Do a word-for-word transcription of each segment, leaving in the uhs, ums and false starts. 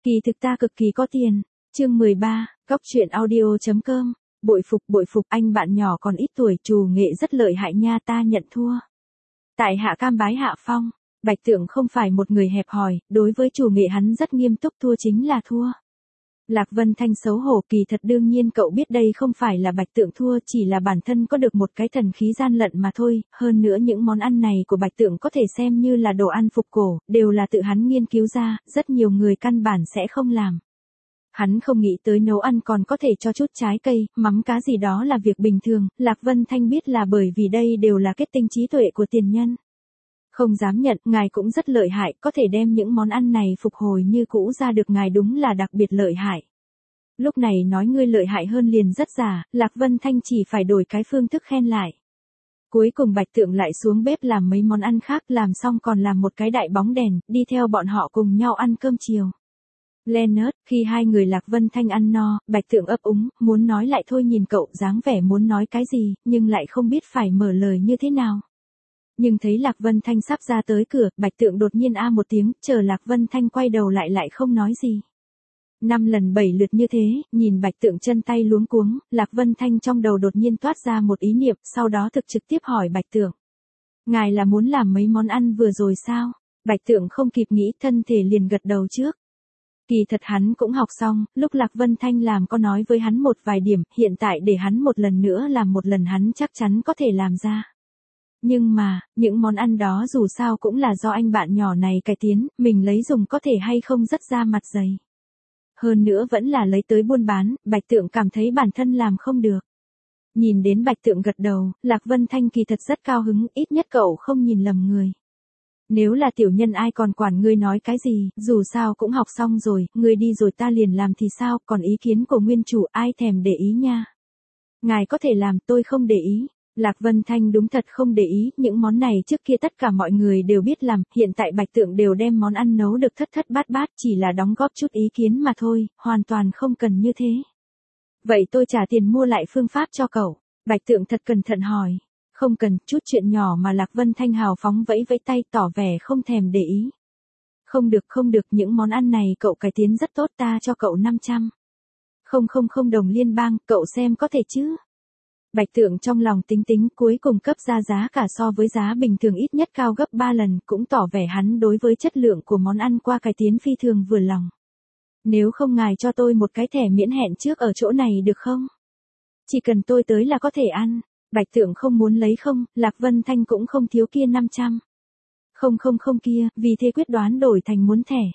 Kỳ thực ta cực kỳ có tiền. Chương mười ba, Góc truyện audio chấm com. Bội phục bội phục, anh bạn nhỏ còn ít tuổi, trù nghệ rất lợi hại nha, ta nhận thua. Tại hạ cam bái hạ phong. Bạch Tượng không phải một người hẹp hòi, đối với trù nghệ hắn rất nghiêm túc, thua chính là thua. Lạc Vân Thanh xấu hổ, kỳ thật đương nhiên cậu biết đây không phải là Bạch Tượng thua, chỉ là bản thân có được một cái thần khí gian lận mà thôi, hơn nữa những món ăn này của Bạch Tượng có thể xem như là đồ ăn phục cổ, đều là tự hắn nghiên cứu ra, rất nhiều người căn bản sẽ không làm. Hắn không nghĩ tới nấu ăn còn có thể cho chút trái cây, mắm cá gì đó là việc bình thường, Lạc Vân Thanh biết là bởi vì đây đều là kết tinh trí tuệ của tiền nhân. Không dám nhận, ngài cũng rất lợi hại, có thể đem những món ăn này phục hồi như cũ ra được, ngài đúng là đặc biệt lợi hại. Lúc này nói ngươi lợi hại hơn liền rất giả, Lạc Vân Thanh chỉ phải đổi cái phương thức khen lại. Cuối cùng Bạch Tượng lại xuống bếp làm mấy món ăn khác, làm xong còn làm một cái đại bóng đèn, đi theo bọn họ cùng nhau ăn cơm chiều. Leonard, khi hai người Lạc Vân Thanh ăn no, Bạch Tượng ấp úng, muốn nói lại thôi, nhìn cậu dáng vẻ muốn nói cái gì, nhưng lại không biết phải mở lời như thế nào. Nhưng thấy Lạc Vân Thanh sắp ra tới cửa, Bạch Tượng đột nhiên a một tiếng, chờ Lạc Vân Thanh quay đầu lại lại không nói gì. Năm lần bảy lượt như thế, nhìn Bạch Tượng chân tay luống cuống, Lạc Vân Thanh trong đầu đột nhiên toát ra một ý niệm, sau đó thực trực tiếp hỏi Bạch Tượng. Ngài là muốn làm mấy món ăn vừa rồi sao? Bạch Tượng không kịp nghĩ, thân thể liền gật đầu trước. Kỳ thật hắn cũng học xong, lúc Lạc Vân Thanh làm có nói với hắn một vài điểm, hiện tại để hắn một lần nữa làm một lần hắn chắc chắn có thể làm ra. Nhưng mà, những món ăn đó dù sao cũng là do anh bạn nhỏ này cải tiến, mình lấy dùng có thể hay không rất ra mặt dày. Hơn nữa vẫn là lấy tới buôn bán, Bạch Tượng cảm thấy bản thân làm không được. Nhìn đến Bạch Tượng gật đầu, Lạc Vân Thanh kỳ thật rất cao hứng, ít nhất cậu không nhìn lầm người. Nếu là tiểu nhân ai còn quản ngươi nói cái gì, dù sao cũng học xong rồi, ngươi đi rồi ta liền làm thì sao, còn ý kiến của nguyên chủ ai thèm để ý nha. Ngài có thể làm, tôi không để ý. Lạc Vân Thanh đúng thật không để ý, những món này trước kia tất cả mọi người đều biết làm, hiện tại Bạch Tượng đều đem món ăn nấu được thất thất bát bát, chỉ là đóng góp chút ý kiến mà thôi, hoàn toàn không cần như thế. Vậy tôi trả tiền mua lại phương pháp cho cậu. Bạch Tượng thật cẩn thận hỏi. Không cần, chút chuyện nhỏ mà. Lạc Vân Thanh hào phóng vẫy vẫy tay, tỏ vẻ không thèm để ý. Không được không được, những món ăn này cậu cải tiến rất tốt, ta cho cậu năm trăm. Không không không đồng liên bang, cậu xem có thể chứ. Bạch Tượng trong lòng tính tính, cuối cùng cấp ra giá cả so với giá bình thường ít nhất cao gấp ba lần, cũng tỏ vẻ hắn đối với chất lượng của món ăn qua cải tiến phi thường vừa lòng. Nếu không ngài cho tôi một cái thẻ miễn hẹn trước ở chỗ này được không? Chỉ cần tôi tới là có thể ăn. Bạch Tượng không muốn lấy không, Lạc Vân Thanh cũng không thiếu kia năm trăm. Không không không kia, vì thế quyết đoán đổi thành muốn thẻ.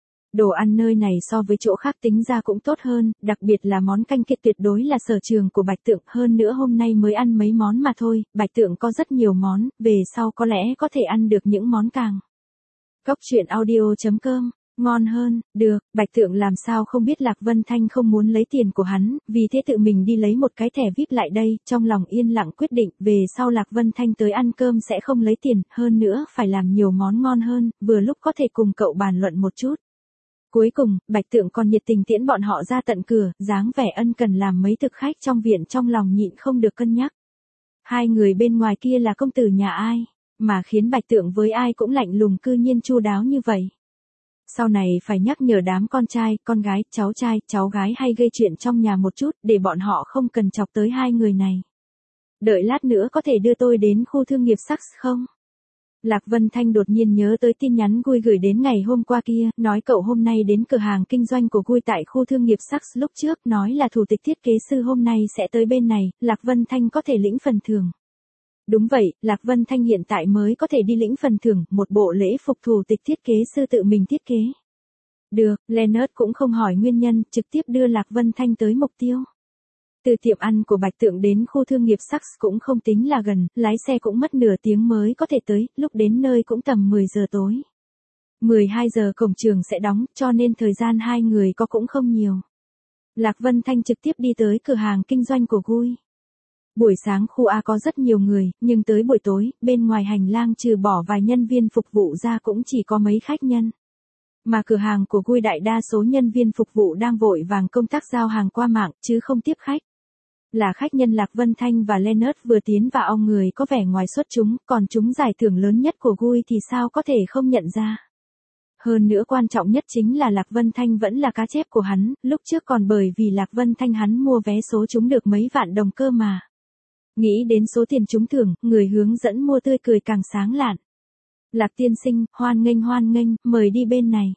Đồ ăn nơi này so với chỗ khác tính ra cũng tốt hơn, đặc biệt là món canh kia tuyệt đối là sở trường của Bạch Tượng, hơn nữa hôm nay mới ăn mấy món mà thôi, Bạch Tượng có rất nhiều món, về sau có lẽ có thể ăn được những món càng. Góc truyện audio chấm com. Ngon hơn, được, Bạch Tượng làm sao không biết Lạc Vân Thanh không muốn lấy tiền của hắn, vì thế tự mình đi lấy một cái thẻ víp lại đây, trong lòng yên lặng quyết định, về sau Lạc Vân Thanh tới ăn cơm sẽ không lấy tiền, hơn nữa phải làm nhiều món ngon hơn, vừa lúc có thể cùng cậu bàn luận một chút. Cuối cùng, Bạch Tượng còn nhiệt tình tiễn bọn họ ra tận cửa, dáng vẻ ân cần làm mấy thực khách trong viện trong lòng nhịn không được cân nhắc. Hai người bên ngoài kia là công tử nhà ai, mà khiến Bạch Tượng với ai cũng lạnh lùng cư nhiên chu đáo như vậy. Sau này phải nhắc nhở đám con trai, con gái, cháu trai, cháu gái hay gây chuyện trong nhà một chút, để bọn họ không cần chọc tới hai người này. Đợi lát nữa có thể đưa tôi đến khu thương nghiệp Saks không? Lạc Vân Thanh đột nhiên nhớ tới tin nhắn Gui gửi đến ngày hôm qua kia, nói cậu hôm nay đến cửa hàng kinh doanh của Gui tại khu thương nghiệp Saks lúc trước, nói là thủ tịch thiết kế sư hôm nay sẽ tới bên này, Lạc Vân Thanh có thể lĩnh phần thưởng. Đúng vậy, Lạc Vân Thanh hiện tại mới có thể đi lĩnh phần thưởng, một bộ lễ phục thủ tịch thiết kế sư tự mình thiết kế. Được, Leonard cũng không hỏi nguyên nhân, trực tiếp đưa Lạc Vân Thanh tới mục tiêu. Từ tiệm ăn của Bạch Tượng đến khu thương nghiệp Saks cũng không tính là gần, lái xe cũng mất nửa tiếng mới có thể tới, lúc đến nơi cũng tầm mười giờ tối. mười hai giờ cổng trường sẽ đóng, cho nên thời gian hai người có cũng không nhiều. Lạc Vân Thanh trực tiếp đi tới cửa hàng kinh doanh của Gui. Buổi sáng khu A có rất nhiều người, nhưng tới buổi tối, bên ngoài hành lang trừ bỏ vài nhân viên phục vụ ra cũng chỉ có mấy khách nhân. Mà cửa hàng của Gui đại đa số nhân viên phục vụ đang vội vàng công tác giao hàng qua mạng, chứ không tiếp khách. Là khách nhân Lạc Vân Thanh và Leonard vừa tiến vào, ông người có vẻ ngoài xuất chúng, còn chúng giải thưởng lớn nhất của Gui thì sao có thể không nhận ra. Hơn nữa quan trọng nhất chính là Lạc Vân Thanh vẫn là cá chép của hắn, lúc trước còn bởi vì Lạc Vân Thanh hắn mua vé số trúng được mấy vạn đồng cơ mà. Nghĩ đến số tiền trúng thưởng, người hướng dẫn mua tươi cười càng sáng lạn. Lạc tiên sinh, hoan nghênh hoan nghênh, mời đi bên này.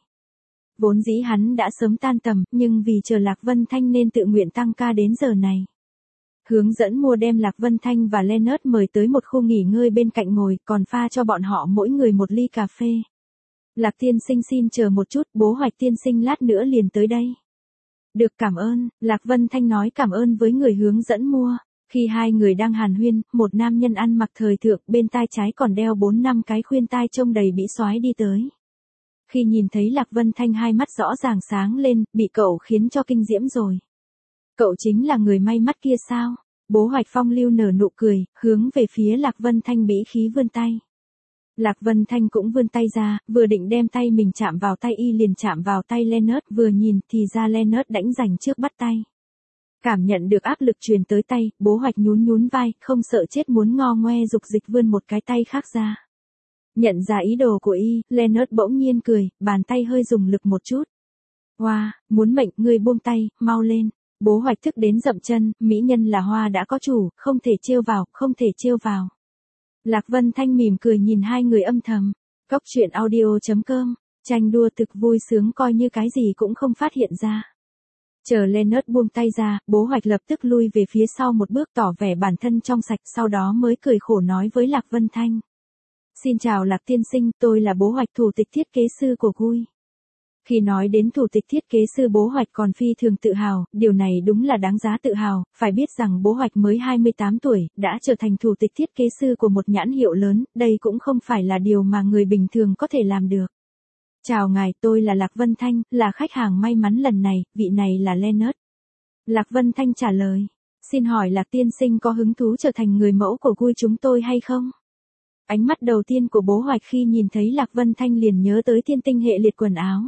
Vốn dĩ hắn đã sớm tan tầm, nhưng vì chờ Lạc Vân Thanh nên tự nguyện tăng ca đến giờ này. Hướng dẫn mua đem Lạc Vân Thanh và Leonard mời tới một khu nghỉ ngơi bên cạnh ngồi, còn pha cho bọn họ mỗi người một ly cà phê. Lạc tiên sinh xin chờ một chút, bố Hoạch tiên sinh lát nữa liền tới đây. Được, cảm ơn, Lạc Vân Thanh nói cảm ơn với người hướng dẫn mua. Khi hai người đang hàn huyên, một nam nhân ăn mặc thời thượng bên tai trái còn đeo bốn năm cái khuyên tai trông đầy bĩ xoái đi tới. Khi nhìn thấy Lạc Vân Thanh hai mắt rõ ràng sáng lên, bị cậu khiến cho kinh diễm rồi. Cậu chính là người may mắt kia sao? Bố Hoạch phong lưu nở nụ cười, hướng về phía Lạc Vân Thanh bĩ khí vươn tay. Lạc Vân Thanh cũng vươn tay ra, vừa định đem tay mình chạm vào tay y liền chạm vào tay Leonard, vừa nhìn thì ra Leonard đánh giành trước bắt tay. Cảm nhận được áp lực truyền tới tay, bố Hoạch nhún nhún vai, không sợ chết muốn ngo ngoe dục dịch vươn một cái tay khác ra. Nhận ra ý đồ của y, Leonard bỗng nhiên cười, bàn tay hơi dùng lực một chút. Hoa, muốn mệnh, ngươi buông tay, mau lên. Bố Hoạch thức đến dậm chân, mỹ nhân là hoa đã có chủ, không thể trêu vào, không thể trêu vào. Lạc Vân Thanh mỉm cười nhìn hai người âm thầm. Cóc truyện audio chấm com, tranh đua thực vui sướng coi như cái gì cũng không phát hiện ra. Chờ Leonard buông tay ra, bố Hoạch lập tức lui về phía sau một bước tỏ vẻ bản thân trong sạch, sau đó mới cười khổ nói với Lạc Vân Thanh. Xin chào Lạc tiên sinh, tôi là bố Hoạch thủ tịch thiết kế sư của Gui. Khi nói đến thủ tịch thiết kế sư bố Hoạch còn phi thường tự hào, điều này đúng là đáng giá tự hào, phải biết rằng bố Hoạch mới hai mươi tám tuổi, đã trở thành thủ tịch thiết kế sư của một nhãn hiệu lớn, đây cũng không phải là điều mà người bình thường có thể làm được. Chào ngài, tôi là Lạc Vân Thanh, là khách hàng may mắn lần này, vị này là Leonard. Lạc Vân Thanh trả lời, xin hỏi Lạc tiên sinh có hứng thú trở thành người mẫu của Gui chúng tôi hay không? Ánh mắt đầu tiên của bố Hoạch khi nhìn thấy Lạc Vân Thanh liền nhớ tới thiên tinh hệ liệt quần áo.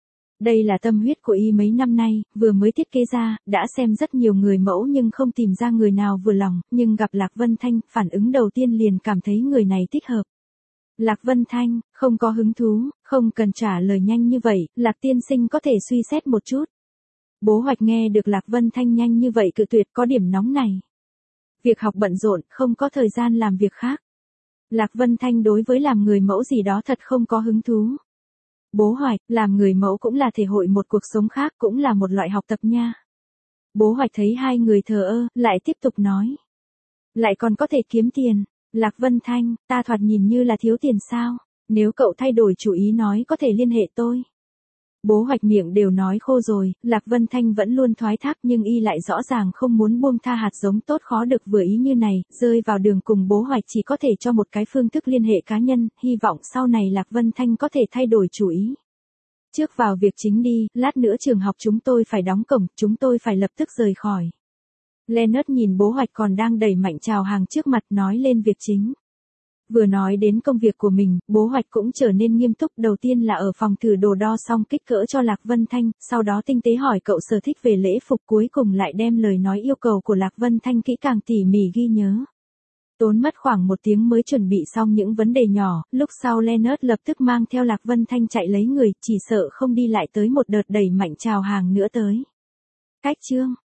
Đây là tâm huyết của y mấy năm nay, vừa mới thiết kế ra, đã xem rất nhiều người mẫu nhưng không tìm ra người nào vừa lòng, nhưng gặp Lạc Vân Thanh, phản ứng đầu tiên liền cảm thấy người này thích hợp. Lạc Vân Thanh, không có hứng thú, không cần trả lời nhanh như vậy, Lạc tiên sinh có thể suy xét một chút. Bố Hoạch nghe được Lạc Vân Thanh nhanh như vậy cự tuyệt có điểm nóng này. Việc học bận rộn, không có thời gian làm việc khác. Lạc Vân Thanh đối với làm người mẫu gì đó thật không có hứng thú. Bố Hoạch, làm người mẫu cũng là thể hội một cuộc sống khác, cũng là một loại học tập nha. Bố Hoạch thấy hai người thờ ơ, lại tiếp tục nói. Lại còn có thể kiếm tiền. Lạc Vân Thanh, ta thoạt nhìn như là thiếu tiền sao? Nếu cậu thay đổi chủ ý nói có thể liên hệ tôi. Bố Hoạch miệng đều nói khô rồi, Lạc Vân Thanh vẫn luôn thoái thác nhưng y lại rõ ràng không muốn buông tha hạt giống tốt khó được vừa ý như này, rơi vào đường cùng bố Hoạch chỉ có thể cho một cái phương thức liên hệ cá nhân, hy vọng sau này Lạc Vân Thanh có thể thay đổi chủ ý. Trước vào việc chính đi, lát nữa trường học chúng tôi phải đóng cổng, chúng tôi phải lập tức rời khỏi. Leonard nhìn bố Hoạch còn đang đẩy mạnh chào hàng trước mặt nói lên việc chính. Vừa nói đến công việc của mình, bố Hoạch cũng trở nên nghiêm túc, đầu tiên là ở phòng thử đồ đo xong kích cỡ cho Lạc Vân Thanh, sau đó tinh tế hỏi cậu sở thích về lễ phục, cuối cùng lại đem lời nói yêu cầu của Lạc Vân Thanh kỹ càng tỉ mỉ ghi nhớ. Tốn mất khoảng một tiếng mới chuẩn bị xong những vấn đề nhỏ, lúc sau Leonard lập tức mang theo Lạc Vân Thanh chạy lấy người, chỉ sợ không đi lại tới một đợt đẩy mạnh chào hàng nữa tới. Cách chương